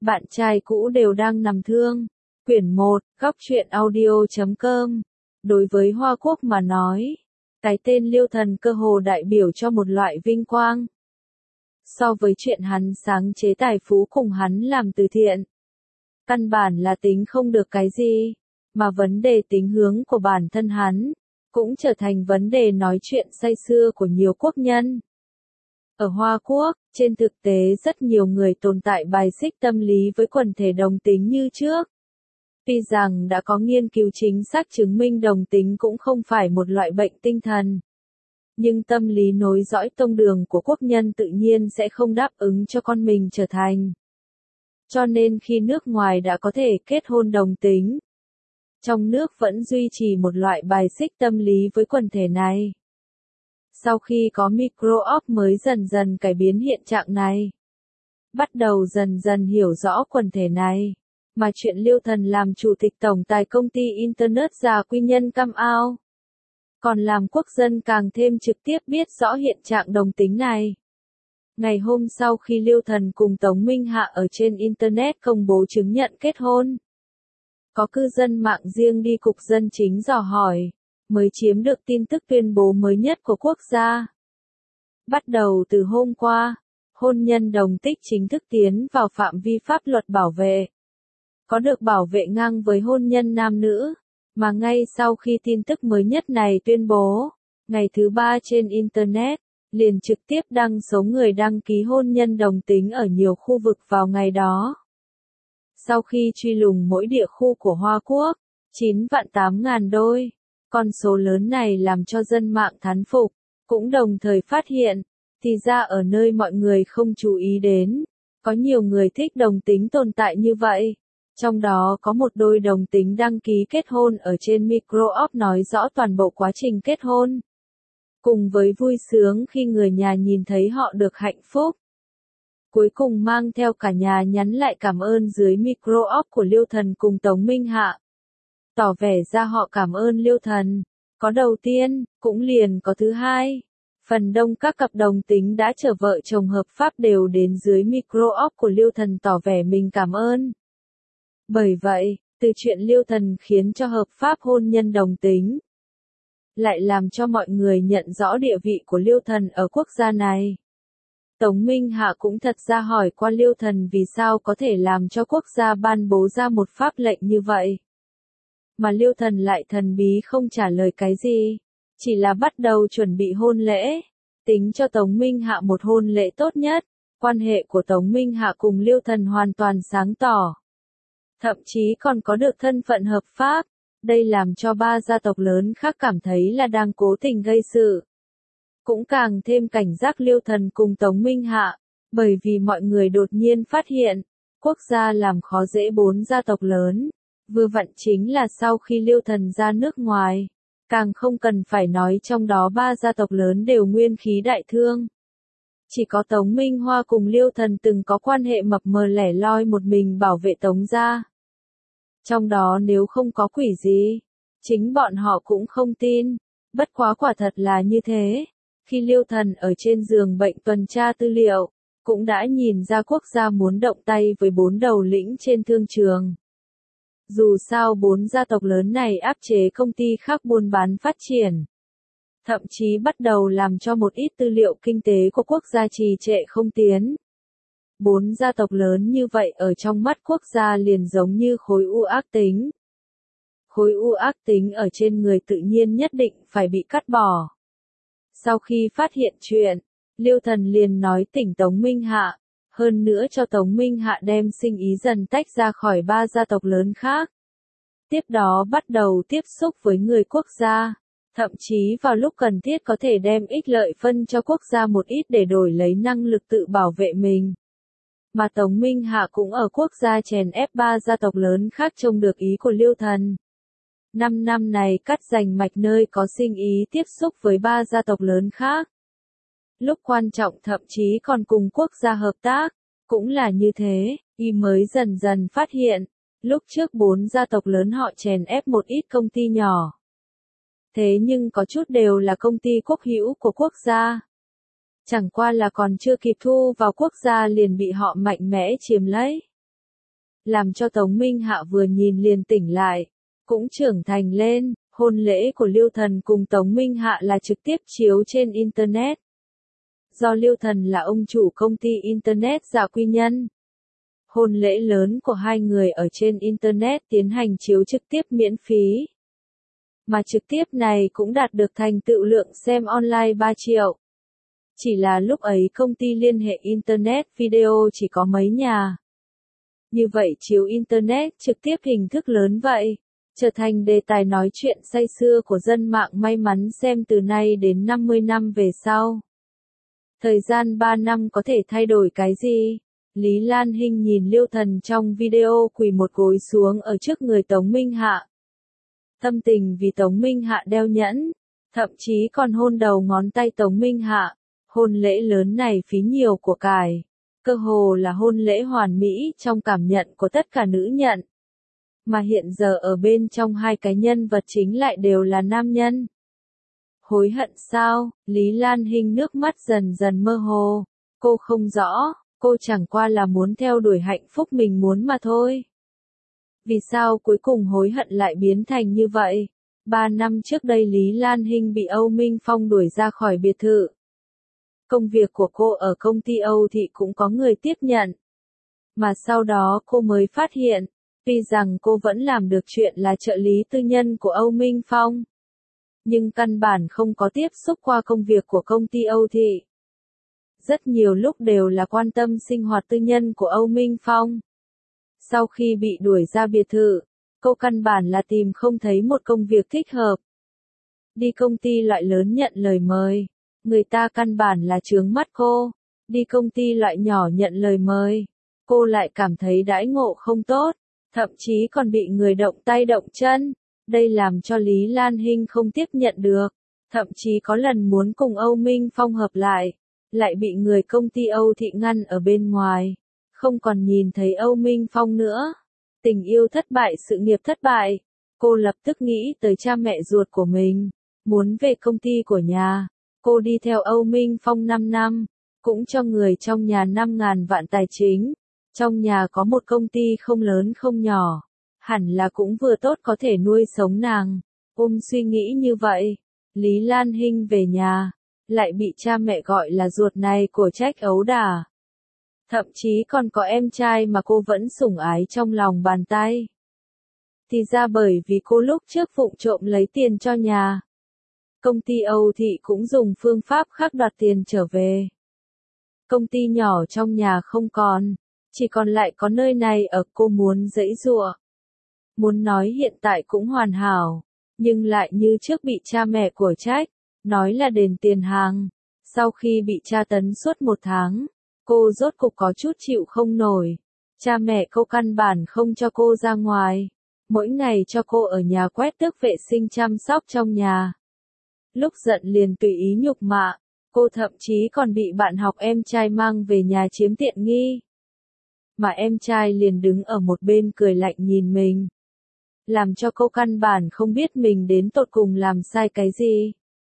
Bạn trai cũ đều đang nằm thương. Quyển 1, góc truyện audio.com. Đối với Hoa Quốc mà nói, cái tên Liêu Thần cơ hồ đại biểu cho một loại vinh quang. So với chuyện hắn sáng chế tài phú cùng hắn làm từ thiện, căn bản là tính không được cái gì, mà vấn đề tính hướng của bản thân hắn cũng trở thành vấn đề nói chuyện say sưa của nhiều quốc nhân. Ở Hoa Quốc, trên thực tế rất nhiều người tồn tại bài xích tâm lý với quần thể đồng tính như trước. Tuy rằng đã có nghiên cứu chính xác chứng minh đồng tính cũng không phải một loại bệnh tinh thần, nhưng tâm lý nối dõi tông đường của quốc nhân tự nhiên sẽ không đáp ứng cho con mình trở thành. Cho nên khi nước ngoài đã có thể kết hôn đồng tính, trong nước vẫn duy trì một loại bài xích tâm lý với quần thể này. Sau khi có micro-op mới dần dần cải biến hiện trạng này, bắt đầu dần dần hiểu rõ quần thể này, mà chuyện Liêu Thần làm chủ tịch tổng tài công ty Internet già quy nhân come out, còn làm quốc dân càng thêm trực tiếp biết rõ hiện trạng đồng tính này. Ngày hôm sau khi Liêu Thần cùng Tống Minh Hạ ở trên Internet công bố chứng nhận kết hôn, có cư dân mạng riêng đi cục dân chính dò hỏi, mới chiếm được tin tức tuyên bố mới nhất của quốc gia. Bắt đầu từ hôm qua, hôn nhân đồng tính chính thức tiến vào phạm vi pháp luật bảo vệ. Có được bảo vệ ngang với hôn nhân nam nữ, mà ngay sau khi tin tức mới nhất này tuyên bố, ngày thứ 3 trên Internet, liền trực tiếp đăng số người đăng ký hôn nhân đồng tính ở nhiều khu vực vào ngày đó. Sau khi truy lùng mỗi địa khu của Hoa Quốc, 9.800.000 đôi, con số lớn này làm cho dân mạng thán phục, cũng đồng thời phát hiện, thì ra ở nơi mọi người không chú ý đến, có nhiều người thích đồng tính tồn tại như vậy. Trong đó có một đôi đồng tính đăng ký kết hôn ở trên micro-op nói rõ toàn bộ quá trình kết hôn. Cùng với vui sướng khi người nhà nhìn thấy họ được hạnh phúc. Cuối cùng mang theo cả nhà nhắn lại cảm ơn dưới micro-op của Liêu Thần cùng Tống Minh Hạ. Tỏ vẻ ra họ cảm ơn Liêu Thần. Có đầu tiên, cũng liền có thứ hai. Phần đông các cặp đồng tính đã trở vợ chồng hợp pháp đều đến dưới micro-op của Liêu Thần tỏ vẻ mình cảm ơn. Bởi vậy, từ chuyện Liêu Thần khiến cho hợp pháp hôn nhân đồng tính, lại làm cho mọi người nhận rõ địa vị của Liêu Thần ở quốc gia này. Tống Minh Hạ cũng thật ra hỏi qua Liêu Thần vì sao có thể làm cho quốc gia ban bố ra một pháp lệnh như vậy. Mà Liêu Thần lại thần bí không trả lời cái gì, chỉ là bắt đầu chuẩn bị hôn lễ, tính cho Tống Minh Hạ một hôn lễ tốt nhất. Quan hệ của Tống Minh Hạ cùng Liêu Thần hoàn toàn sáng tỏ. Thậm chí còn có được thân phận hợp pháp, đây làm cho ba gia tộc lớn khác cảm thấy là đang cố tình gây sự. Cũng càng thêm cảnh giác Liêu Thần cùng Tống Minh Hạ, bởi vì mọi người đột nhiên phát hiện, quốc gia làm khó dễ bốn gia tộc lớn, vừa vặn chính là sau khi Liêu Thần ra nước ngoài, càng không cần phải nói trong đó ba gia tộc lớn đều nguyên khí đại thương. Chỉ có Tống Minh Hoa cùng Liêu Thần từng có quan hệ mập mờ lẻ loi một mình bảo vệ Tống gia. Trong đó nếu không có quỷ gì, chính bọn họ cũng không tin, bất quá quả thật là như thế. Khi Liêu Thần ở trên giường bệnh tuần tra tư liệu, cũng đã nhìn ra quốc gia muốn động tay với bốn đầu lĩnh trên thương trường. Dù sao bốn gia tộc lớn này áp chế công ty khác buôn bán phát triển. Thậm chí bắt đầu làm cho một ít tư liệu kinh tế của quốc gia trì trệ không tiến. Bốn gia tộc lớn như vậy ở trong mắt quốc gia liền giống như khối u ác tính. Khối u ác tính ở trên người tự nhiên nhất định phải bị cắt bỏ. Sau khi phát hiện chuyện, Liêu Thần liền nói tỉnh Tống Minh Hạ, hơn nữa cho Tống Minh Hạ đem sinh ý dần tách ra khỏi ba gia tộc lớn khác. Tiếp đó bắt đầu tiếp xúc với người quốc gia, thậm chí vào lúc cần thiết có thể đem ích lợi phân cho quốc gia một ít để đổi lấy năng lực tự bảo vệ mình. Mà Tống Minh Hạ cũng ở quốc gia chèn ép ba gia tộc lớn khác trông được ý của Liêu Thần. 5 năm này cắt giành mạch nơi có sinh ý tiếp xúc với ba gia tộc lớn khác. Lúc quan trọng thậm chí còn cùng quốc gia hợp tác, cũng là như thế, y mới dần dần phát hiện, lúc trước bốn gia tộc lớn họ chèn ép một ít công ty nhỏ. Thế nhưng có chút đều là công ty quốc hữu của quốc gia. Chẳng qua là còn chưa kịp thu vào quốc gia liền bị họ mạnh mẽ chiếm lấy. làm cho Tống Minh Hạ vừa nhìn liền tỉnh lại, cũng trưởng thành lên. Hôn lễ của Liêu Thần cùng Tống Minh Hạ là trực tiếp chiếu trên Internet. Do Liêu Thần là ông chủ công ty Internet Dạ Quy Nhân. Hôn lễ lớn của hai người ở trên Internet tiến hành chiếu trực tiếp miễn phí. Mà trực tiếp này cũng đạt được thành tựu lượng xem online 3 triệu. Chỉ là lúc ấy công ty liên hệ Internet video chỉ có mấy nhà. Như vậy chiếu Internet trực tiếp hình thức lớn vậy, trở thành đề tài nói chuyện say sưa của dân mạng may mắn xem từ nay đến 50 năm về sau. Thời gian 3 năm có thể thay đổi cái gì? Lý Lan Hinh nhìn Liêu Thần trong video quỳ một gối xuống ở trước người Tống Minh Hạ. Tâm tình vì Tống Minh Hạ đeo nhẫn, thậm chí còn hôn đầu ngón tay Tống Minh Hạ. Hôn lễ lớn này phí nhiều của cải, cơ hồ là hôn lễ hoàn mỹ trong cảm nhận của tất cả nữ nhận. Mà hiện giờ ở bên trong hai cái nhân vật chính lại đều là nam nhân. Hối hận sao? Lý Lan Hinh nước mắt dần dần mơ hồ. Cô không rõ, cô chẳng qua là muốn theo đuổi hạnh phúc mình muốn mà thôi. Vì sao cuối cùng hối hận lại biến thành như vậy? 3 năm trước đây Lý Lan Hinh bị Âu Minh Phong đuổi ra khỏi biệt thự. Công việc của cô ở công ty Âu Thị cũng có người tiếp nhận. Mà sau đó cô mới phát hiện, tuy rằng cô vẫn làm được chuyện là trợ lý tư nhân của Âu Minh Phong. Nhưng căn bản không có tiếp xúc qua công việc của công ty Âu Thị. Rất nhiều lúc đều là quan tâm sinh hoạt tư nhân của Âu Minh Phong. Sau khi bị đuổi ra biệt thự, cô căn bản là tìm không thấy một công việc thích hợp. Đi công ty loại lớn nhận lời mời, người ta căn bản là chướng mắt cô. Đi công ty loại nhỏ nhận lời mời, cô lại cảm thấy đãi ngộ không tốt, thậm chí còn bị người động tay động chân. Đây làm cho Lý Lan Hinh không tiếp nhận được, thậm chí có lần muốn cùng Âu Minh Phong hợp lại, lại bị người công ty Âu Thị ngăn ở bên ngoài, không còn nhìn thấy Âu Minh Phong nữa. Tình yêu thất bại, sự nghiệp thất bại, cô lập tức nghĩ tới cha mẹ ruột của mình, muốn về công ty của nhà. Cô đi theo Âu Minh Phong 5 năm, cũng cho người trong nhà 5.000 vạn tài chính. Trong nhà có một công ty không lớn không nhỏ, hẳn là cũng vừa tốt có thể nuôi sống nàng. Suy nghĩ như vậy, Lý Lan Hinh về nhà, lại bị cha mẹ gọi là ruột này của trách ấu đả. Thậm chí còn có em trai mà cô vẫn sủng ái trong lòng bàn tay. Thì ra bởi vì cô lúc trước vụng trộm lấy tiền cho nhà. Công ty Âu Thị cũng dùng phương pháp khác đoạt tiền trở về. Công ty nhỏ trong nhà không còn, chỉ còn lại có nơi này ở. Cô muốn giãy giụa. Muốn nói hiện tại cũng hoàn hảo, nhưng lại như trước bị cha mẹ của trách, nói là đền tiền hàng. Sau khi bị tra tấn suốt 1 tháng, cô rốt cục có chút chịu không nổi. Cha mẹ cô căn bản không cho cô ra ngoài, mỗi ngày cho cô ở nhà quét tước vệ sinh chăm sóc trong nhà. Lúc giận liền tùy ý nhục mạ, cô thậm chí còn bị bạn học em trai mang về nhà chiếm tiện nghi. Mà em trai liền đứng ở một bên cười lạnh nhìn mình, làm cho cô căn bản không biết mình đến tột cùng làm sai cái gì.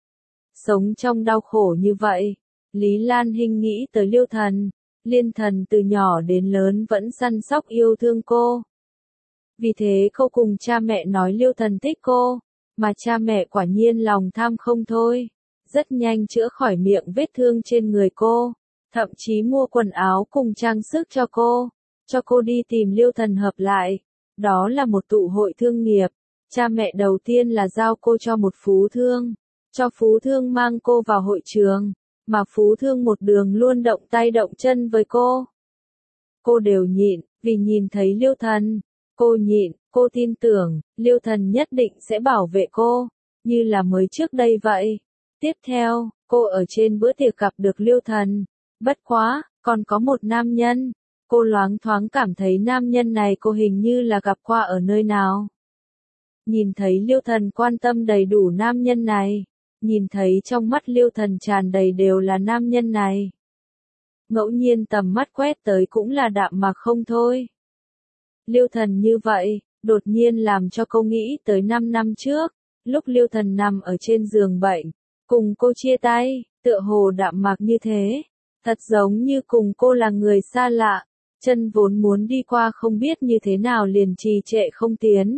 Sống trong đau khổ như vậy, Lý Lan Hinh nghĩ tới Liêu Thần. Liên Thần từ nhỏ đến lớn vẫn săn sóc yêu thương cô. Vì thế cô cùng cha mẹ nói Liêu Thần thích cô, mà cha mẹ quả nhiên lòng tham không thôi. Rất nhanh chữa khỏi miệng vết thương trên người cô, thậm chí mua quần áo cùng trang sức cho cô đi tìm Liêu Thần hợp lại. Đó là một tụ hội thương nghiệp, cha mẹ đầu tiên là giao cô cho một phú thương, cho phú thương mang cô vào hội trường, mà phú thương một đường luôn động tay động chân với cô. Cô đều nhịn, vì nhìn thấy Liêu Thần, cô nhịn, cô tin tưởng, Liêu Thần nhất định sẽ bảo vệ cô, như là mới trước đây vậy. Tiếp theo, cô ở trên bữa tiệc gặp được Liêu Thần, bất quá, còn có một nam nhân. Cô loáng thoáng cảm thấy nam nhân này cô hình như là gặp qua ở nơi nào. Nhìn thấy Liêu Thần quan tâm đầy đủ nam nhân này, nhìn thấy trong mắt Liêu Thần tràn đầy đều là nam nhân này. Ngẫu nhiên tầm mắt quét tới cũng là đạm mạc không thôi. Liêu Thần như vậy, đột nhiên làm cho cô nghĩ tới 5 năm trước, lúc Liêu Thần nằm ở trên giường bệnh, cùng cô chia tay, tựa hồ đạm mạc như thế, thật giống như cùng cô là người xa lạ. chân vốn muốn đi qua không biết như thế nào liền trì trệ không tiến.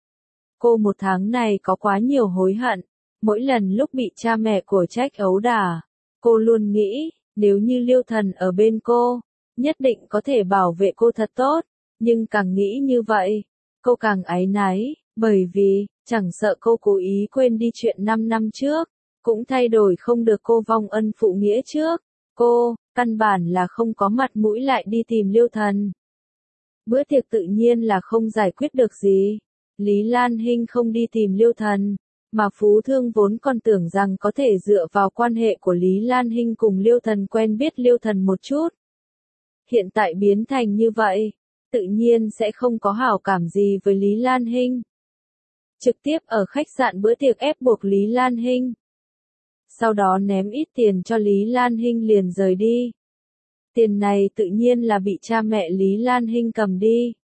Cô một tháng này có quá nhiều hối hận, mỗi lần lúc bị cha mẹ của trách ấu đả, cô luôn nghĩ, nếu như Liêu Thần ở bên cô, nhất định có thể bảo vệ cô thật tốt, nhưng càng nghĩ như vậy, cô càng áy náy, bởi vì, chẳng sợ cô cố ý quên đi chuyện 5 năm trước, cũng thay đổi không được cô vong ân phụ nghĩa trước, cô, căn bản là không có mặt mũi lại đi tìm Liêu Thần. Bữa tiệc tự nhiên là không giải quyết được gì, Lý Lan Hinh không đi tìm Liêu Thần, mà Phú Thương vốn còn tưởng rằng có thể dựa vào quan hệ của Lý Lan Hinh cùng Liêu Thần quen biết Liêu Thần một chút. Hiện tại biến thành như vậy, tự nhiên sẽ không có hảo cảm gì với Lý Lan Hinh. Trực tiếp ở khách sạn bữa tiệc ép buộc Lý Lan Hinh. Sau đó ném ít tiền cho Lý Lan Hinh liền rời đi. Tiền này tự nhiên là bị cha mẹ Lý Lan Hinh cầm đi.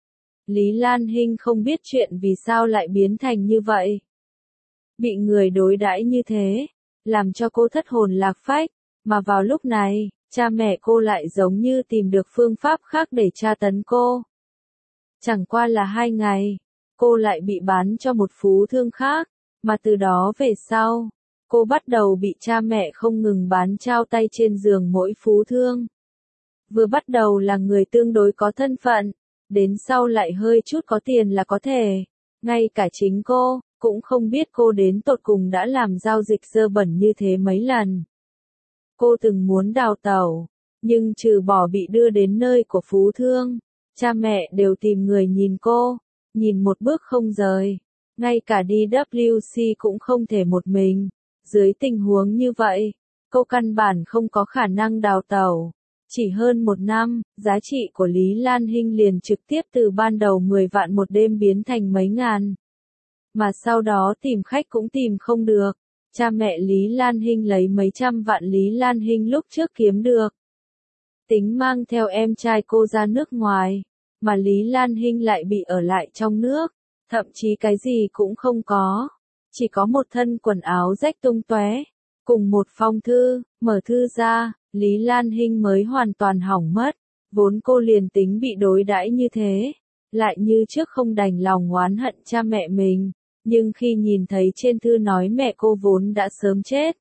Lý Lan Hinh không biết chuyện vì sao lại biến thành như vậy. Bị người đối đãi như thế, làm cho cô thất hồn lạc phách, mà vào lúc này, cha mẹ cô lại giống như tìm được phương pháp khác để tra tấn cô. Chẳng qua là 2 ngày, cô lại bị bán cho một phú thương khác, mà từ đó về sau, cô bắt đầu bị cha mẹ không ngừng bán trao tay trên giường mỗi phú thương. Vừa bắt đầu là người tương đối có thân phận, đến sau lại hơi chút có tiền là có thể. Ngay cả chính cô, cũng không biết cô đến tột cùng đã làm giao dịch dơ bẩn như thế mấy lần. Cô từng muốn đào tẩu, nhưng trừ bỏ bị đưa đến nơi của phú thương, cha mẹ đều tìm người nhìn cô, nhìn một bước không rời. Ngay cả đi WC cũng không thể một mình. Dưới tình huống như vậy, cô căn bản không có khả năng đào tẩu. Chỉ hơn 1 năm, giá trị của Lý Lan Hinh liền trực tiếp từ ban đầu 10 vạn một đêm biến thành mấy ngàn. Mà sau đó tìm khách cũng tìm không được. Cha mẹ Lý Lan Hinh lấy mấy trăm vạn Lý Lan Hinh lúc trước kiếm được. Tính mang theo em trai cô ra nước ngoài, mà Lý Lan Hinh lại bị ở lại trong nước, thậm chí cái gì cũng không có. Chỉ có một thân quần áo rách tung tóe, cùng một phong thư, mở thư ra, Lý Lan Hinh mới hoàn toàn hỏng mất. Vốn cô liền tính bị đối đãi như thế, lại như trước không đành lòng oán hận cha mẹ mình, nhưng khi nhìn thấy trên thư nói mẹ cô vốn đã sớm chết,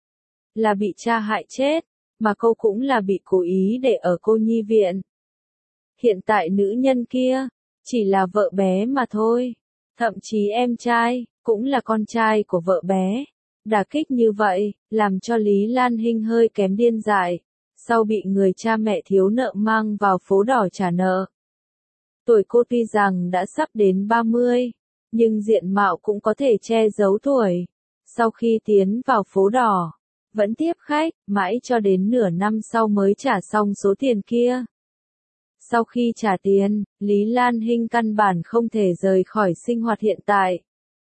là bị cha hại chết, mà cô cũng là bị cố ý để ở cô nhi viện. Hiện tại nữ nhân kia, chỉ là vợ bé mà thôi, thậm chí em trai, cũng là con trai của vợ bé. Đả kích như vậy, làm cho Lý Lan Hinh hơi kém điên dại, sau bị người cha mẹ thiếu nợ mang vào phố đỏ trả nợ. Tuổi cô tuy rằng đã sắp đến 30, nhưng diện mạo cũng có thể che giấu tuổi. Sau khi tiến vào phố đỏ, vẫn tiếp khách, mãi cho đến nửa năm sau mới trả xong số tiền kia. Sau khi trả tiền, Lý Lan Hinh căn bản không thể rời khỏi sinh hoạt hiện tại.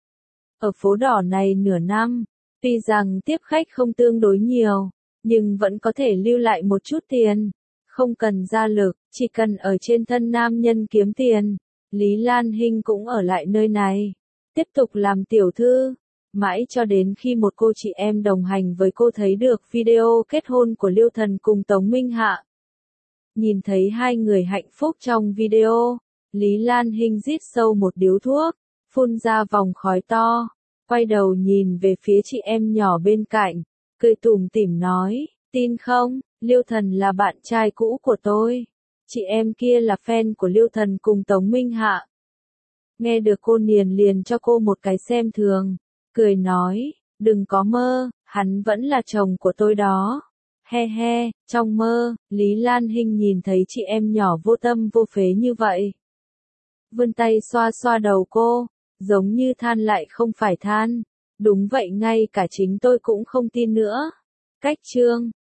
Ở phố đỏ này nửa năm, tuy rằng tiếp khách không tương đối nhiều, nhưng vẫn có thể lưu lại một chút tiền. Không cần ra lực, chỉ cần ở trên thân nam nhân kiếm tiền. Lý Lan Hinh cũng ở lại nơi này, tiếp tục làm tiểu thư, mãi cho đến khi một cô chị em đồng hành với cô thấy được video kết hôn của Liêu Thần cùng Tống Minh Hạ. Nhìn thấy hai người hạnh phúc trong video, Lý Lan Hinh rít sâu một điếu thuốc, phun ra vòng khói to, quay đầu nhìn về phía chị em nhỏ bên cạnh, cười tủm tỉm nói, tin không, Liêu Thần là bạn trai cũ của tôi. Chị em kia là fan của Liêu Thần cùng Tống Minh Hạ. Nghe được cô liền cho cô một cái xem thường, cười nói, đừng có mơ, hắn vẫn là chồng của tôi đó. He he, trong mơ, Lý Lan Hinh nhìn thấy chị em nhỏ vô tâm vô phế như vậy. Vươn tay xoa xoa đầu cô, giống như than lại không phải than. Đúng vậy, ngay cả chính tôi cũng không tin nữa. Cách chương